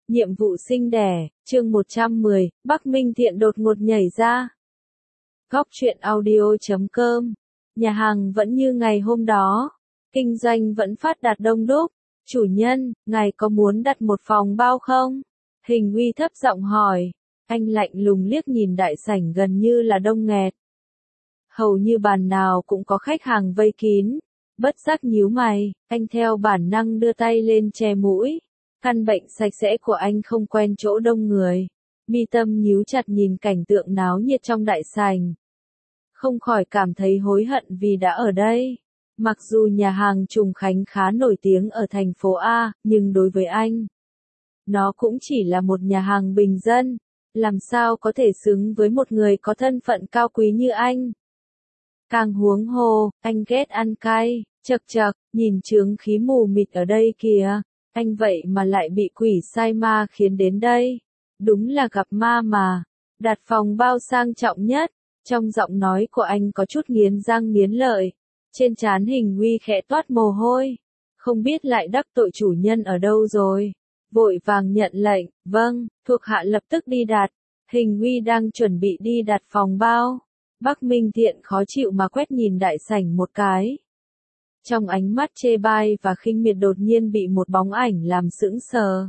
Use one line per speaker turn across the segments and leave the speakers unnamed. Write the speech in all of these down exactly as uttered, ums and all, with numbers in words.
Nhiệm vụ sinh đẻ, chương một trăm mười, Bắc Minh Thiện đột ngột nhảy ra. Góc truyện audio chấm com. Nhà hàng vẫn như ngày hôm đó. Kinh doanh vẫn phát đạt đông đúc. Chủ nhân, ngài có muốn đặt một phòng bao không? Hình Uy thấp giọng hỏi. Anh lạnh lùng liếc nhìn đại sảnh gần như là đông nghẹt. Hầu như bàn nào cũng có khách hàng vây kín. Bất giác nhíu mày, anh theo bản năng đưa tay lên che mũi. Căn bệnh sạch sẽ của anh không quen chỗ đông người. Mi tâm nhíu chặt nhìn cảnh tượng náo nhiệt trong đại sảnh. Không khỏi cảm thấy hối hận vì đã ở đây. Mặc dù nhà hàng Trùng Khánh khá nổi tiếng ở thành phố A, nhưng đối với anh, nó cũng chỉ là một nhà hàng bình dân. Làm sao có thể xứng với một người có thân phận cao quý như anh? Càng huống hồ, anh ghét ăn cay, chậc chậc, nhìn chướng khí mù mịt ở đây kìa. Anh vậy mà lại bị quỷ sai ma khiến đến đây. Đúng là gặp ma mà. Đặt phòng bao sang trọng nhất. Trong giọng nói của anh có chút nghiến răng nghiến lợi. Trên trán Hình Uy khẽ toát mồ hôi. Không biết lại đắc tội chủ nhân ở đâu rồi. Vội vàng nhận lệnh, vâng, thuộc hạ lập tức đi đặt. Hình Uy đang chuẩn bị đi đặt phòng bao. Bắc Minh Thiện khó chịu mà quét nhìn đại sảnh một cái. Trong ánh mắt chê bai và khinh miệt đột nhiên bị một bóng ảnh làm sững sờ.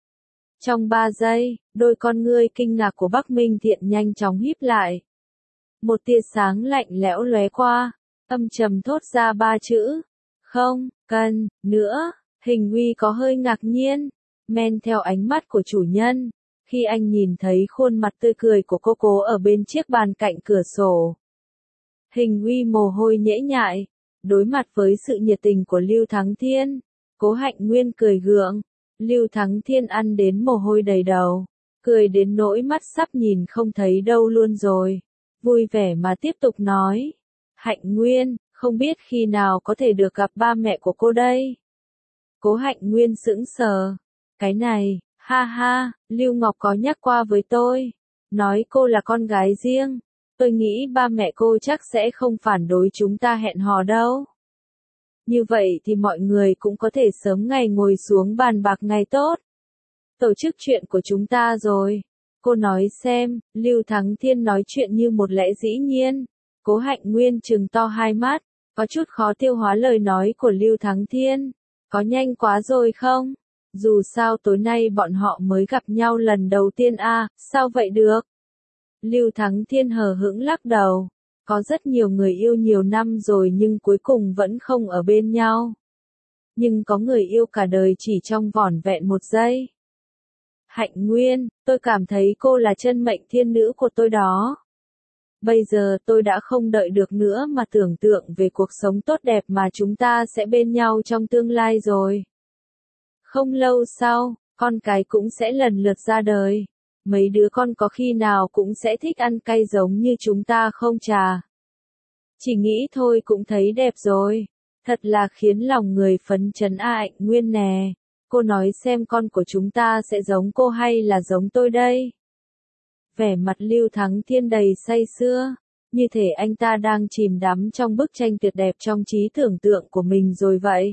Trong ba giây, đôi con ngươi kinh ngạc của Bắc Minh Thiện nhanh chóng híp lại. Một tia sáng lạnh lẽo lóe qua, âm trầm thốt ra ba chữ. Không, cần, nữa. Hình Uy có hơi ngạc nhiên, men theo ánh mắt của chủ nhân. Khi anh nhìn thấy khuôn mặt tươi cười của cô cố ở bên chiếc bàn cạnh cửa sổ. Hình Uy mồ hôi nhễ nhại. Đối mặt với sự nhiệt tình của Lưu Thắng Thiên, Cố Hạnh Nguyên cười gượng. Lưu Thắng Thiên ăn đến mồ hôi đầy đầu, cười đến nỗi mắt sắp nhìn không thấy đâu luôn rồi. Vui vẻ mà tiếp tục nói. Hạnh Nguyên, không biết khi nào có thể được gặp ba mẹ của cô đây? Cố Hạnh Nguyên sững sờ. Cái này, ha ha, Lưu Ngọc có nhắc qua với tôi. Nói cô là con gái riêng. Tôi nghĩ ba mẹ cô chắc sẽ không phản đối chúng ta hẹn hò đâu. Như vậy thì mọi người cũng có thể sớm ngày ngồi xuống bàn bạc ngày tốt. Tổ chức chuyện của chúng ta rồi. Cô nói xem, Lưu Thắng Thiên nói chuyện như một lẽ dĩ nhiên. Cố Hạnh Nguyên trừng to hai mắt, có chút khó tiêu hóa lời nói của Lưu Thắng Thiên. Có nhanh quá rồi không? Dù sao tối nay bọn họ mới gặp nhau lần đầu tiên à, sao vậy được? Lưu Thắng Thiên hờ hững lắc đầu. Có rất nhiều người yêu nhiều năm rồi nhưng cuối cùng vẫn không ở bên nhau. Nhưng có người yêu cả đời chỉ trong vỏn vẹn một giây. Hạnh Nguyên, tôi cảm thấy cô là chân mệnh thiên nữ của tôi đó. Bây giờ tôi đã không đợi được nữa mà tưởng tượng về cuộc sống tốt đẹp mà chúng ta sẽ bên nhau trong tương lai rồi. Không lâu sau, con cái cũng sẽ lần lượt ra đời. Mấy đứa con có khi nào cũng sẽ thích ăn cay giống như chúng ta không trà? Chỉ nghĩ thôi cũng thấy đẹp rồi. Thật là khiến lòng người phấn chấn a. Hạnh Nguyên nè. Cô nói xem con của chúng ta sẽ giống cô hay là giống tôi đây? Vẻ mặt Lưu Thắng Thiên đầy say sưa. Như thể anh ta đang chìm đắm trong bức tranh tuyệt đẹp trong trí tưởng tượng của mình rồi vậy.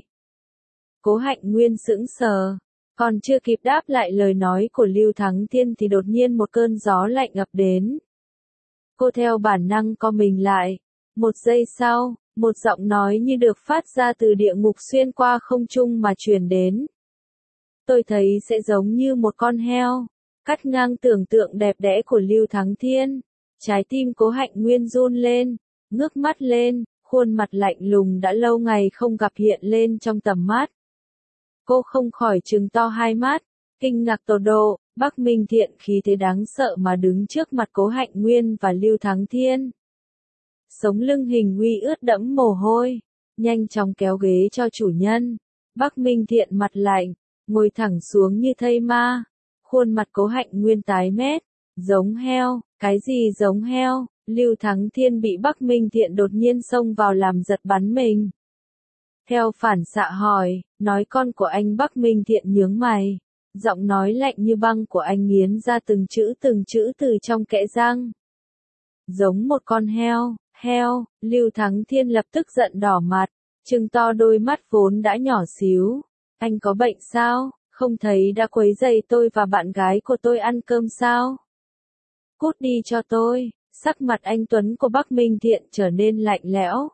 Cố Hạnh Nguyên sững sờ. Còn chưa kịp đáp lại lời nói của Lưu Thắng Thiên thì đột nhiên một cơn gió lạnh ập đến. Cô theo bản năng co mình lại. Một giây sau, một giọng nói như được phát ra từ địa ngục xuyên qua không trung mà truyền đến. Tôi thấy sẽ giống như một con heo. Cắt ngang tưởng tượng đẹp đẽ của Lưu Thắng Thiên. Trái tim Cố Hạnh Nguyên run lên, ngước mắt lên, khuôn mặt lạnh lùng đã lâu ngày không gặp hiện lên trong tầm mắt. Cô không khỏi trừng to hai mắt, kinh ngạc tột độ. Bắc Minh Thiện khí thế đáng sợ mà đứng trước mặt Cố Hạnh Nguyên và Lưu Thắng Thiên. Sống lưng Hình Uy ướt đẫm mồ hôi, nhanh chóng kéo ghế cho chủ nhân. Bắc Minh Thiện mặt lạnh, ngồi thẳng xuống như thây ma. Khuôn mặt Cố Hạnh Nguyên tái mét, giống heo, cái gì giống heo? Lưu Thắng Thiên bị Bắc Minh Thiện đột nhiên xông vào làm giật bắn mình. Theo phản xạ hỏi, nói con của anh. Bắc Minh Thiện nhướng mày. Giọng nói lạnh như băng của anh nghiến ra từng chữ từng chữ từ trong kẽ răng. Giống một con heo, heo. Lưu Thắng Thiên lập tức giận đỏ mặt, trừng to đôi mắt vốn đã nhỏ xíu. Anh có bệnh sao? Không thấy đã quấy rầy tôi và bạn gái của tôi ăn cơm sao? Cút đi cho tôi. Sắc mặt anh Tuấn của Bắc Minh Thiện trở nên lạnh lẽo.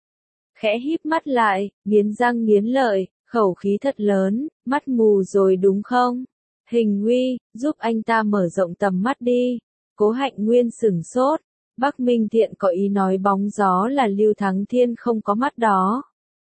Khẽ híp mắt lại, nghiến răng nghiến lợi, khẩu khí thật lớn, mắt mù rồi đúng không? Hình Huy, giúp anh ta mở rộng tầm mắt đi. Cố Hạnh Nguyên sửng sốt. Bắc Minh Thiện có ý nói bóng gió là Lưu Thắng Thiên không có mắt đó.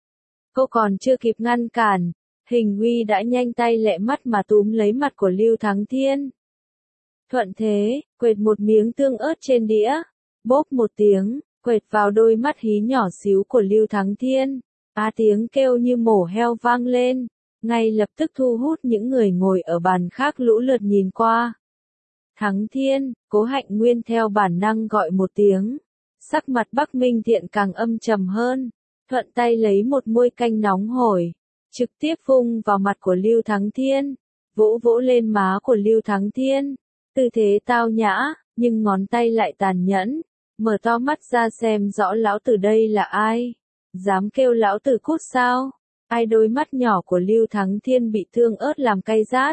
Cô còn chưa kịp ngăn cản, Hình Huy đã nhanh tay lẹ mắt mà túm lấy mặt của Lưu Thắng Thiên. Thuận thế, quệt một miếng tương ớt trên đĩa, bốp một tiếng, quệt vào đôi mắt hí nhỏ xíu của Lưu Thắng Thiên. Á tiếng kêu như mổ heo vang lên, ngay lập tức thu hút những người ngồi ở bàn khác lũ lượt nhìn qua. Thắng Thiên, Cố Hạnh Nguyên theo bản năng gọi một tiếng. Sắc mặt Bắc Minh Thiện càng âm trầm hơn, thuận tay lấy một muôi canh nóng hổi, trực tiếp vung vào mặt của Lưu Thắng Thiên, vỗ vỗ lên má của Lưu Thắng Thiên. Tư thế tao nhã, nhưng ngón tay lại tàn nhẫn, mở to mắt ra xem rõ lão tử đây là ai. Dám kêu lão tử cút sao? Ai đôi mắt nhỏ của Lưu Thắng Thiên bị thương ớt làm cay rát.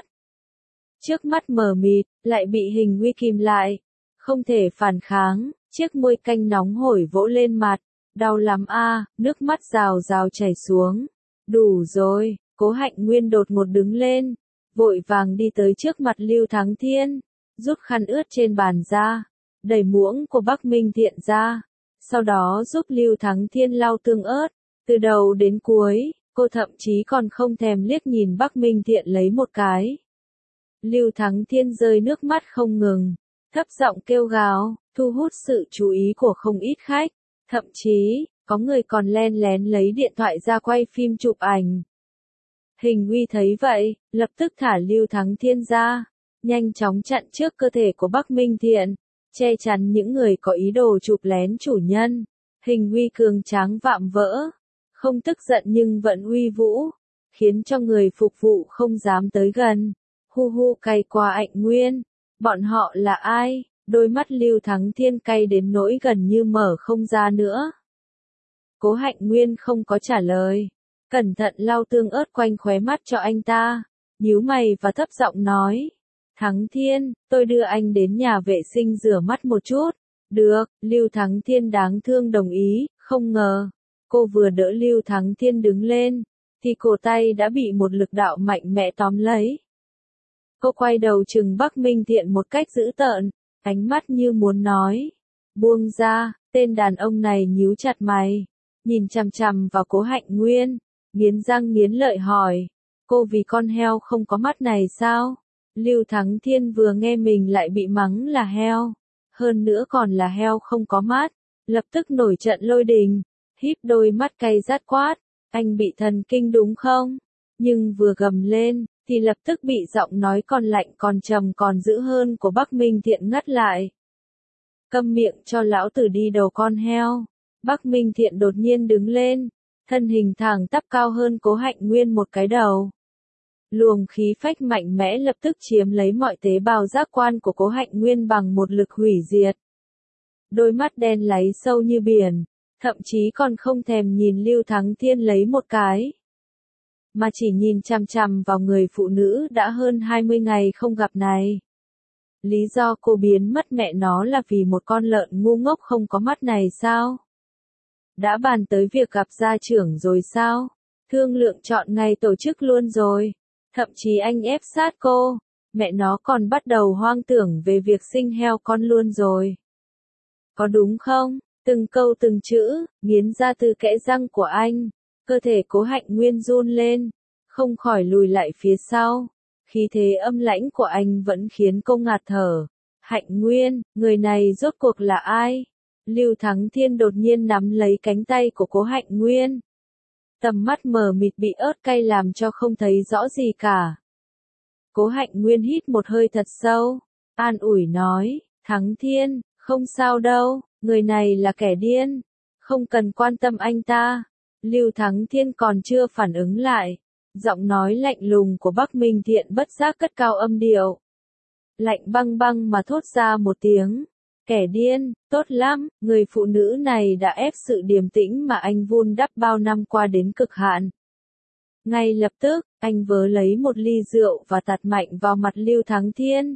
Trước mắt mờ mịt, lại bị Hình Huy kìm lại. Không thể phản kháng, chiếc muôi canh nóng hổi vỗ lên mặt. Đau lắm a, nước mắt rào rào chảy xuống. Đủ rồi, Cố Hạnh Nguyên đột ngột đứng lên, vội vàng đi tới trước mặt Lưu Thắng Thiên, rút khăn ướt trên bàn ra, đẩy muỗng của Bắc Minh Thiện ra, sau đó giúp Lưu Thắng Thiên lau tương ớt, từ đầu đến cuối, cô thậm chí còn không thèm liếc nhìn Bắc Minh Thiện lấy một cái. Lưu Thắng Thiên rơi nước mắt không ngừng, thấp giọng kêu gào, thu hút sự chú ý của không ít khách, thậm chí, có người còn len lén lấy điện thoại ra quay phim chụp ảnh. Hình Huy thấy vậy, lập tức thả Lưu Thắng Thiên ra, nhanh chóng chặn trước cơ thể của Bắc Minh Thiện, che chắn những người có ý đồ chụp lén chủ nhân. Hình Huy cường tráng vạm vỡ, không tức giận nhưng vẫn uy vũ, khiến cho người phục vụ không dám tới gần. Hu hu cay qua Hạnh Nguyên, bọn họ là ai? Đôi mắt Lưu Thắng Thiên cay đến nỗi gần như mở không ra nữa. Cố Hạnh Nguyên không có trả lời, cẩn thận lau tương ớt quanh khóe mắt cho anh ta, nhíu mày và thấp giọng nói. Thắng Thiên, tôi đưa anh đến nhà vệ sinh rửa mắt một chút. Được, Lưu Thắng Thiên đáng thương đồng ý, không ngờ. Cô vừa đỡ Lưu Thắng Thiên đứng lên, thì cổ tay đã bị một lực đạo mạnh mẽ tóm lấy. Cô quay đầu trừng Bắc Minh Thiện một cách dữ tợn, ánh mắt như muốn nói. Buông ra, tên đàn ông này nhíu chặt mày, nhìn chằm chằm vào Cố Hạnh Nguyên, nghiến răng nghiến lợi hỏi. Cô vì con heo không có mắt này sao? Lưu Thắng Thiên vừa nghe mình lại bị mắng là heo, hơn nữa còn là heo không có mắt, lập tức nổi trận lôi đình, híp đôi mắt cay rát quát, anh bị thần kinh đúng không? Nhưng vừa gầm lên, thì lập tức bị giọng nói còn lạnh còn trầm còn dữ hơn của Bắc Minh Thiện ngắt lại. Câm miệng cho lão tử đi đầu con heo. Bắc Minh Thiện đột nhiên đứng lên, thân hình thẳng tắp cao hơn Cố Hạnh Nguyên một cái đầu. Luồng khí phách mạnh mẽ lập tức chiếm lấy mọi tế bào giác quan của Cố Hạnh Nguyên bằng một lực hủy diệt. Đôi mắt đen láy sâu như biển, thậm chí còn không thèm nhìn Lưu Thắng Thiên lấy một cái, mà chỉ nhìn chằm chằm vào người phụ nữ đã hơn hai mươi ngày không gặp này. Lý do cô biến mất mẹ nó là vì một con lợn ngu ngốc không có mắt này sao? Đã bàn tới việc gặp gia trưởng rồi sao? Thương lượng chọn ngày tổ chức luôn rồi. Thậm chí anh ép sát cô, mẹ nó còn bắt đầu hoang tưởng về việc sinh heo con luôn rồi. Có đúng không? Từng câu từng chữ, nghiến ra từ kẽ răng của anh, cơ thể Cố Hạnh Nguyên run lên, không khỏi lùi lại phía sau. Khí thế âm lãnh của anh vẫn khiến cô ngạt thở. Hạnh Nguyên, người này rốt cuộc là ai? Lưu Thắng Thiên đột nhiên nắm lấy cánh tay của Cố Hạnh Nguyên. Tầm mắt mờ mịt bị ớt cay làm cho không thấy rõ gì cả. Cố Hạnh Nguyên hít một hơi thật sâu, an ủi nói, Thắng Thiên, không sao đâu, người này là kẻ điên, không cần quan tâm anh ta. Lưu Thắng Thiên còn chưa phản ứng lại, giọng nói lạnh lùng của Bắc Minh Thiện bất giác cất cao âm điệu. Lạnh băng băng mà thốt ra một tiếng. Kẻ điên, tốt lắm, người phụ nữ này đã ép sự điềm tĩnh mà anh vun đắp bao năm qua đến cực hạn. Ngay lập tức, Anh vớ lấy một ly rượu và tạt mạnh vào mặt Lưu Thắng Thiên.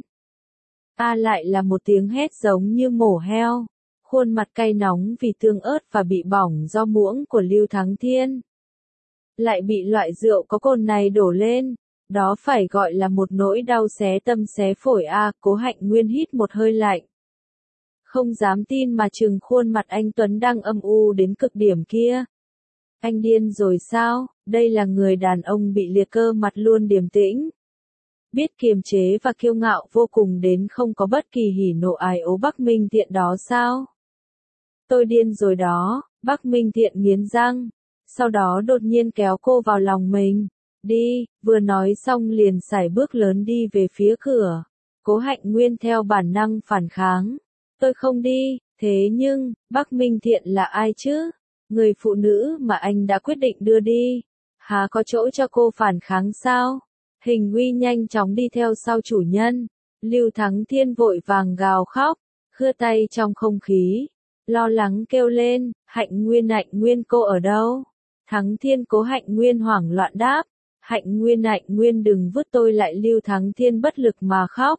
A lại là một tiếng hét giống như mổ heo. Khuôn mặt cay nóng vì tương ớt và bị bỏng do muỗng của Lưu Thắng Thiên. Lại bị loại rượu có cồn này đổ lên. Đó phải gọi là một nỗi đau xé tâm xé phổi a. À, Cố Hạnh Nguyên hít một hơi lạnh. Không dám tin mà trừng khuôn mặt anh Tuấn đang âm u đến cực điểm kia. Anh điên rồi sao? Đây là người đàn ông bị liệt cơ mặt luôn điềm tĩnh. Biết kiềm chế và kiêu ngạo vô cùng đến không có bất kỳ hỉ nộ ái ố Bắc Minh Thiện đó sao? Tôi điên rồi đó, Bắc Minh Thiện nghiến răng. Sau đó đột nhiên kéo cô vào lòng mình. Đi, vừa nói xong liền sải bước lớn đi về phía cửa. Cố Hạnh Nguyên theo bản năng phản kháng. Tôi không đi, thế nhưng, Bắc Minh Thiện là ai chứ? Người phụ nữ mà anh đã quyết định đưa đi. Há có chỗ cho cô phản kháng sao? Hình Uy nhanh chóng đi theo sau chủ nhân. Lưu Thắng Thiên vội vàng gào khóc, khưa tay trong không khí. Lo lắng kêu lên, Hạnh Nguyên Hạnh Nguyên cô ở đâu? Thắng Thiên Cố Hạnh Nguyên hoảng loạn đáp. Hạnh Nguyên Hạnh Nguyên đừng vứt tôi lại. Lưu Thắng Thiên bất lực mà khóc.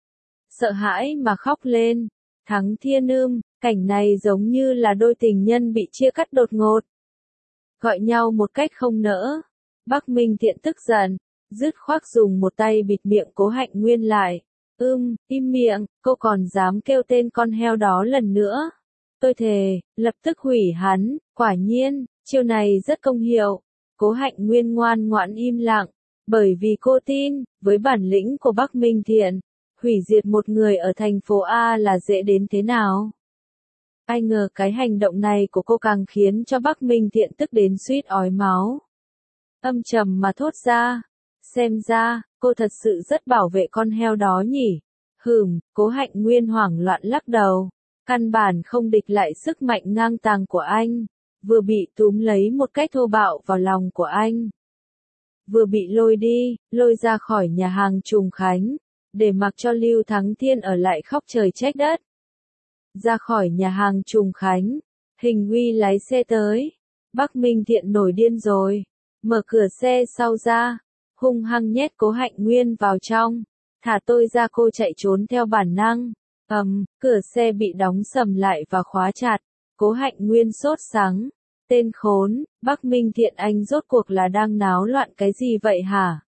Sợ hãi mà khóc lên. Thắng Thiên ưm, cảnh này giống như là đôi tình nhân bị chia cắt đột ngột. Gọi nhau một cách không nỡ. Bắc Minh Thiện tức giận, dứt khoát dùng một tay bịt miệng Cố Hạnh Nguyên lại. Ưm, im miệng, cô còn dám kêu tên con heo đó lần nữa. Tôi thề, lập tức hủy hắn, quả nhiên, chiêu này rất công hiệu. Cố Hạnh Nguyên ngoan ngoãn im lặng, bởi vì cô tin, với bản lĩnh của Bắc Minh Thiện, hủy diệt một người ở thành phố A là dễ đến thế nào. Ai ngờ cái hành động này của cô càng khiến cho Bắc Minh Thiện tức đến suýt ói máu. Âm trầm mà thốt ra, xem ra, cô thật sự rất bảo vệ con heo đó nhỉ. Hừm, Cố Hạnh Nguyên hoảng loạn lắc đầu, căn bản không địch lại sức mạnh ngang tàng của anh, vừa bị túm lấy một cách thô bạo vào lòng của anh. Vừa bị lôi đi, lôi ra khỏi nhà hàng Trùng Khánh, để mặc cho Lưu Thắng Thiên ở lại khóc trời trách đất. Ra khỏi nhà hàng Trùng Khánh, Hình Uy lái xe tới. Bắc Minh Thiện nổi điên rồi, mở cửa xe sau ra, hung hăng nhét Cố Hạnh Nguyên vào trong. Thả tôi ra. Cô chạy trốn theo bản năng. Ầm, um, cửa xe bị đóng sầm lại và khóa chặt. Cố Hạnh Nguyên sốt sắng. Tên khốn, Bắc Minh Thiện anh rốt cuộc là đang náo loạn cái gì vậy hả?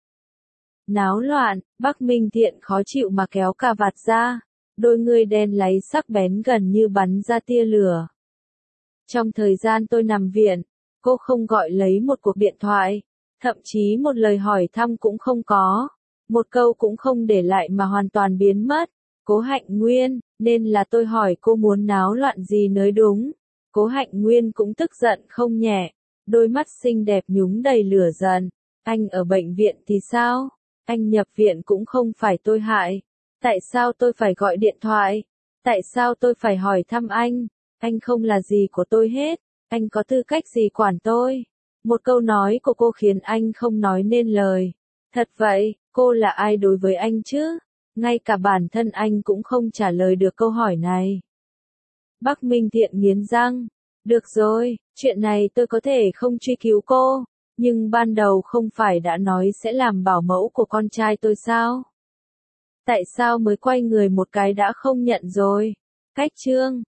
Náo loạn, Bắc Minh Thiện khó chịu mà kéo cà vạt ra. Đôi người đen láy sắc bén gần như bắn ra tia lửa. Trong thời gian tôi nằm viện, cô không gọi lấy một cuộc điện thoại, thậm chí một lời hỏi thăm cũng không có, một câu cũng không để lại mà hoàn toàn biến mất. Cố Hạnh Nguyên, nên là tôi hỏi cô muốn náo loạn gì mới đúng. Cố Hạnh Nguyên cũng tức giận không nhẹ, đôi mắt xinh đẹp nhúng đầy lửa giận. Anh ở bệnh viện thì sao? Anh nhập viện cũng không phải tôi hại. Tại sao tôi phải gọi điện thoại? Tại sao tôi phải hỏi thăm anh? Anh không là gì của tôi hết. Anh có tư cách gì quản tôi? Một câu nói của cô khiến anh không nói nên lời. Thật vậy, cô là ai đối với anh chứ? Ngay cả bản thân anh cũng không trả lời được câu hỏi này. Bắc Minh Thiện nghiến răng. Được rồi, chuyện này tôi có thể không truy cứu cô, nhưng ban đầu không phải đã nói sẽ làm bảo mẫu của con trai tôi sao? Tại sao mới quay người một cái đã không nhận rồi? Cách chương